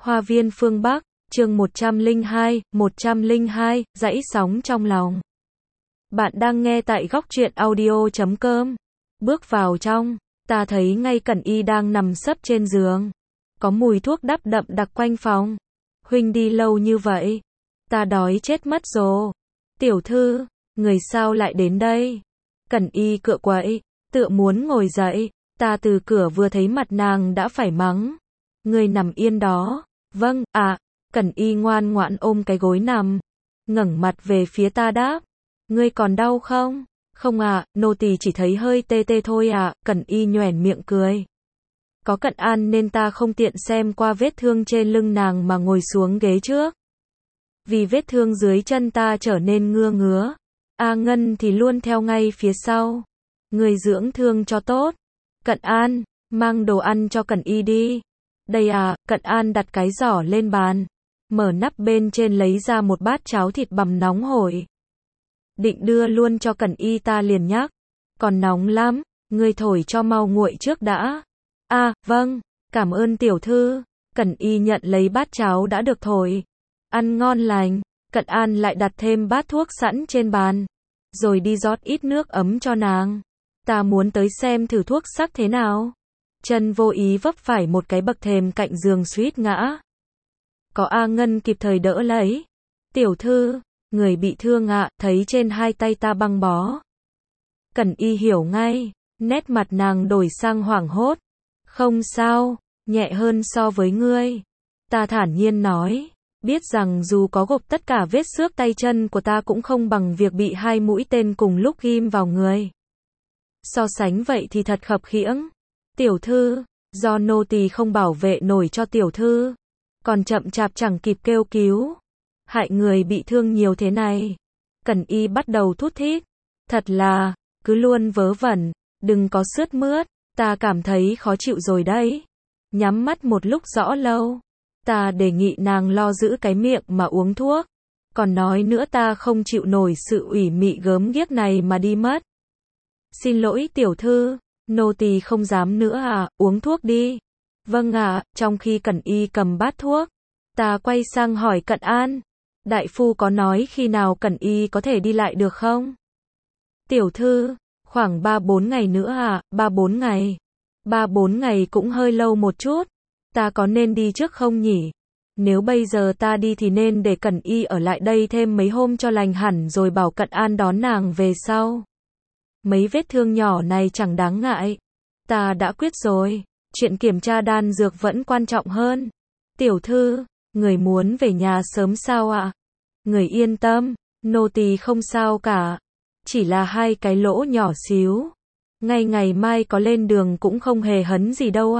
Hoa viên phương Bắc, chương 102, dãy sóng trong lòng. Bạn đang nghe tại góc truyện audio.com. Bước vào trong, ta thấy ngay Cẩn Y đang nằm sấp trên giường. Có mùi thuốc đắp đậm đặc quanh phòng. Huynh đi lâu như vậy, ta đói chết mất rồi. Tiểu thư, người sao lại đến đây? Cẩn Y cựa quậy, tựa muốn ngồi dậy. Ta từ cửa vừa thấy mặt nàng đã phải mắng. Người nằm yên đó. Vâng, Cẩn Y ngoan ngoãn ôm cái gối nằm, ngẩng mặt về phía ta đáp. Ngươi còn đau không? Không nô tỳ chỉ thấy hơi tê tê thôi Cẩn Y nhoẻn miệng cười. Có Cận An nên ta không tiện xem qua vết thương trên lưng nàng mà ngồi xuống ghế trước. Vì vết thương dưới chân ta trở nên ngứa. A Ngân thì luôn theo ngay phía sau. Người dưỡng thương cho tốt. Cận An, mang đồ ăn cho Cẩn Y đi. Đây Cận An đặt cái giỏ lên bàn, mở nắp bên trên lấy ra một bát cháo thịt bằm nóng hổi. Định đưa luôn cho Cẩn Y, ta liền nhắc. Còn nóng lắm, ngươi thổi cho mau nguội trước đã. Vâng, cảm ơn tiểu thư. Cẩn Y nhận lấy bát cháo đã được thổi. Ăn ngon lành. Cận An lại đặt thêm bát thuốc sẵn trên bàn, rồi đi rót ít nước ấm cho nàng. Ta muốn tới xem thử thuốc sắc thế nào. Chân vô ý vấp phải một cái bậc thềm cạnh giường suýt ngã. Có A Ngân kịp thời đỡ lấy. Tiểu thư, người bị thương thấy trên hai tay ta băng bó. Cẩn Y hiểu ngay, nét mặt nàng đổi sang hoảng hốt. Không sao, nhẹ hơn so với ngươi. Ta thản nhiên nói, biết rằng dù có gộp tất cả vết xước tay chân của ta cũng không bằng việc bị 2 mũi tên cùng lúc ghim vào người. So sánh vậy thì thật khập khiễng. Tiểu thư, do nô tỳ không bảo vệ nổi cho tiểu thư, còn chậm chạp chẳng kịp kêu cứu, hại người bị thương nhiều thế này. Cẩn Y bắt đầu thút thít. Thật là, cứ luôn vớ vẩn, đừng có sướt mướt, ta cảm thấy khó chịu rồi đấy. Nhắm mắt một lúc rõ lâu, ta đề nghị nàng lo giữ cái miệng mà uống thuốc. Còn nói nữa ta không chịu nổi sự ủy mị gớm ghiếc này mà đi mất. Xin lỗi tiểu thư, nô tỳ không dám nữa uống thuốc đi. Vâng trong khi Cẩn Y cầm bát thuốc, ta quay sang hỏi Cận An. Đại phu có nói khi nào Cẩn Y có thể đi lại được không? Tiểu thư, khoảng 3-4 ngày nữa 3-4 ngày. 3-4 ngày cũng hơi lâu một chút. Ta có nên đi trước không nhỉ? Nếu bây giờ ta đi thì nên để Cẩn Y ở lại đây thêm mấy hôm cho lành hẳn rồi bảo Cận An đón nàng về sau. Mấy vết thương nhỏ này chẳng đáng ngại. Ta đã quyết rồi, chuyện kiểm tra đan dược vẫn quan trọng hơn. Tiểu thư, người muốn về nhà sớm sao Người yên tâm, nô tỳ không sao cả. Chỉ là 2 cái lỗ nhỏ xíu. Ngay ngày mai có lên đường cũng không hề hấn gì đâu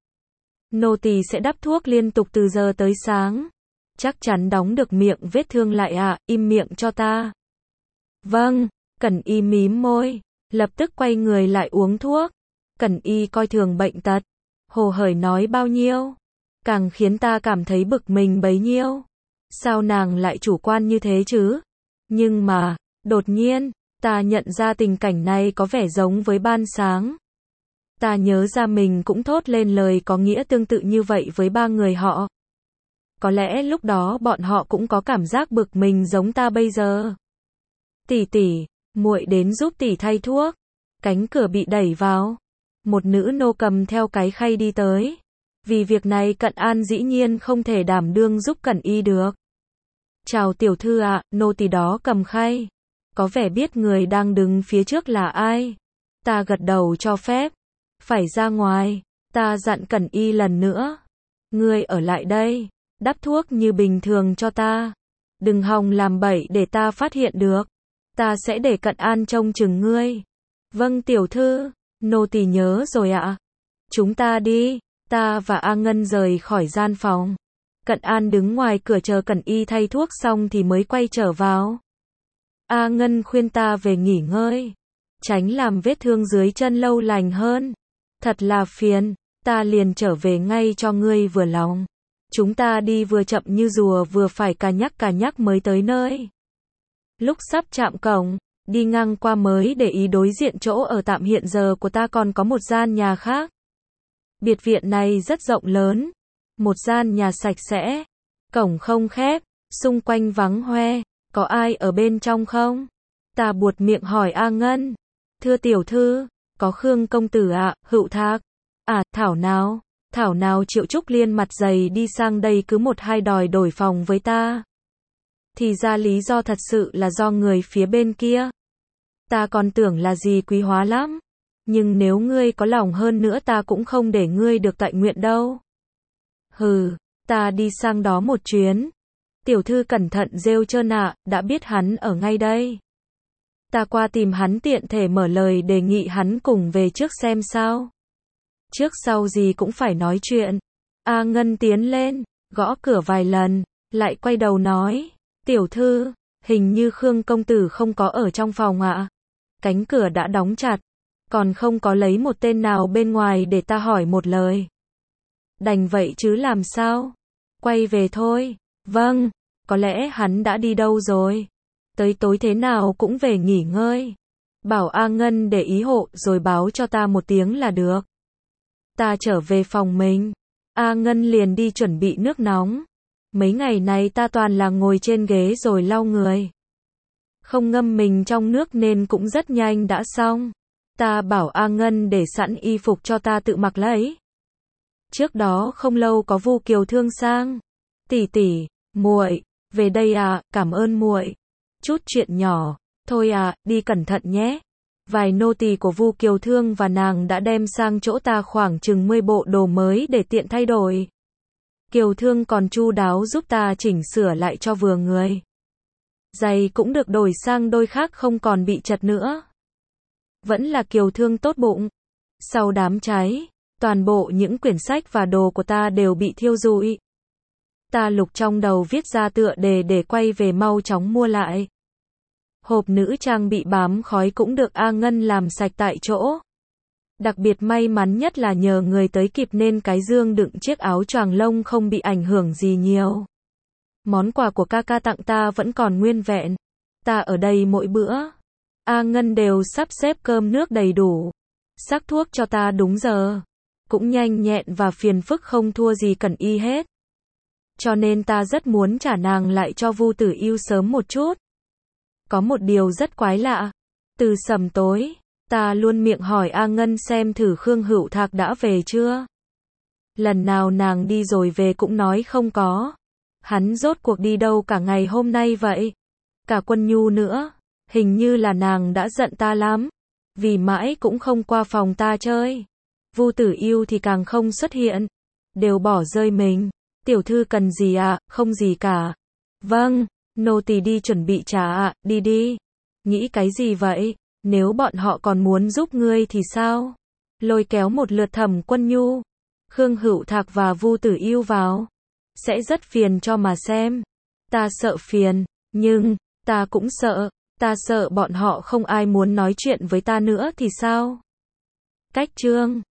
Nô tỳ sẽ đắp thuốc liên tục từ giờ tới sáng. Chắc chắn đóng được miệng vết thương lại im miệng cho ta. Vâng, Cẩn Y mím môi, lập tức quay người lại uống thuốc. Cẩn Y coi thường bệnh tật, hồ hởi nói bao nhiêu, càng khiến ta cảm thấy bực mình bấy nhiêu. Sao nàng lại chủ quan như thế chứ? Nhưng mà, đột nhiên, ta nhận ra tình cảnh này có vẻ giống với ban sáng. Ta nhớ ra mình cũng thốt lên lời có nghĩa tương tự như vậy với 3 người họ. Có lẽ lúc đó bọn họ cũng có cảm giác bực mình giống ta bây giờ. Tỷ tỷ, muội đến giúp tỷ thay thuốc. Cánh cửa bị đẩy vào. Một nữ nô cầm theo cái khay đi tới. Vì việc này Cận An dĩ nhiên không thể đảm đương giúp Cẩn Y được. Chào tiểu thư nô tỳ đó cầm khay. Có vẻ biết người đang đứng phía trước là ai. Ta gật đầu cho phép. Phải ra ngoài, ta dặn Cẩn Y lần nữa. Ngươi ở lại đây, đắp thuốc như bình thường cho ta. Đừng hòng làm bậy để ta phát hiện được. Ta sẽ để Cận An trông chừng ngươi. Vâng tiểu thư, nô tỳ nhớ rồi Chúng ta đi. Ta và A Ngân rời khỏi gian phòng. Cận An đứng ngoài cửa chờ Cẩn Y thay thuốc xong thì mới quay trở vào. A Ngân khuyên ta về nghỉ ngơi, tránh làm vết thương dưới chân lâu lành hơn. Thật là phiền, ta liền trở về ngay cho ngươi vừa lòng. Chúng ta đi vừa chậm như rùa vừa phải cà nhắc mới tới nơi. Lúc sắp chạm cổng, đi ngang qua mới để ý đối diện chỗ ở tạm hiện giờ của ta còn có một gian nhà khác. Biệt viện này rất rộng lớn, Một gian nhà sạch sẽ, cổng không khép, xung quanh vắng hoe, có ai ở bên trong không? Ta buột miệng hỏi A Ngân. Thưa tiểu thư, có Khương công tử ạ, Hữu Thạc. À, Thảo nào Triệu Trúc Liên mặt dày đi sang đây cứ một hai đòi đổi phòng với ta. Thì ra lý do thật sự là do người phía bên kia. Ta còn tưởng là gì quý hóa lắm. Nhưng nếu ngươi có lòng hơn nữa ta cũng không để ngươi được tọa nguyện đâu. Hừ, ta đi sang đó một chuyến. Tiểu thư cẩn thận rêu trơn ạ, đã biết hắn ở ngay đây. Ta qua tìm hắn tiện thể mở lời đề nghị hắn cùng về trước xem sao. Trước sau gì cũng phải nói chuyện. A Ngân tiến lên, gõ cửa vài lần, lại quay đầu nói. Tiểu thư, hình như Khương công tử không có ở trong phòng ạ. Cánh cửa đã đóng chặt, còn không có lấy một tên nào bên ngoài để ta hỏi một lời. Đành vậy chứ làm sao? Quay về thôi. Vâng, có lẽ hắn đã đi đâu rồi. Tới tối thế nào cũng về nghỉ ngơi. Bảo A Ngân để ý hộ rồi báo cho ta một tiếng là được. Ta trở về phòng mình. A Ngân liền đi chuẩn bị nước nóng. Mấy ngày này ta toàn là ngồi trên ghế rồi lau người. Không ngâm mình trong nước nên cũng rất nhanh đã xong. Ta bảo A Ngân để sẵn y phục cho ta tự mặc lấy. Trước đó không lâu có Vu Kiều Thương sang. Tỷ, muội, về đây à, cảm ơn muội. Chút chuyện nhỏ, thôi à, đi cẩn thận nhé. Vài nô tỳ của Vu Kiều Thương và nàng đã đem sang chỗ ta khoảng chừng 10 bộ đồ mới để tiện thay đổi. Kiều Thương còn chu đáo giúp ta chỉnh sửa lại cho vừa người. Giày cũng được đổi sang đôi khác không còn bị chật nữa. Vẫn là Kiều Thương tốt bụng. Sau đám cháy, toàn bộ những quyển sách và đồ của ta đều bị thiêu rụi. Ta lục trong đầu viết ra tựa đề để quay về mau chóng mua lại. Hộp nữ trang bị bám khói cũng được A Ngân làm sạch tại chỗ. Đặc biệt may mắn nhất là nhờ người tới kịp nên cái dương đựng chiếc áo choàng lông không bị ảnh hưởng gì nhiều. Món quà của ca ca tặng ta vẫn còn nguyên vẹn. Ta ở đây mỗi bữa. A Ngân đều sắp xếp cơm nước đầy đủ. Sắc thuốc cho ta đúng giờ. Cũng nhanh nhẹn và phiền phức không thua gì Cẩn Y hết. Cho nên ta rất muốn trả nàng lại cho Vu Tử Yêu sớm một chút. Có một điều rất quái lạ. Từ sầm tối, ta luôn miệng hỏi A Ngân xem thử Khương Hữu Thạc đã về chưa. Lần nào nàng đi rồi về cũng nói không có. Hắn rốt cuộc đi đâu cả ngày hôm nay vậy? Cả Quân Nhu nữa. Hình như là nàng đã giận ta lắm. Vì mãi cũng không qua phòng ta chơi. Vu Tử Yêu thì càng không xuất hiện. Đều bỏ rơi mình. Tiểu thư cần gì ạ? Không gì cả. Vâng, nô tỳ đi chuẩn bị trà ạ, đi. Nghĩ cái gì vậy? Nếu bọn họ còn muốn giúp ngươi thì sao? Lôi kéo một lượt Thẩm Quân Nhu, Khương Hữu Thạc và Vu Tử Yêu vào. Sẽ rất phiền cho mà xem. Ta sợ phiền, nhưng, ta cũng sợ. Ta sợ bọn họ không ai muốn nói chuyện với ta nữa thì sao? Cách chương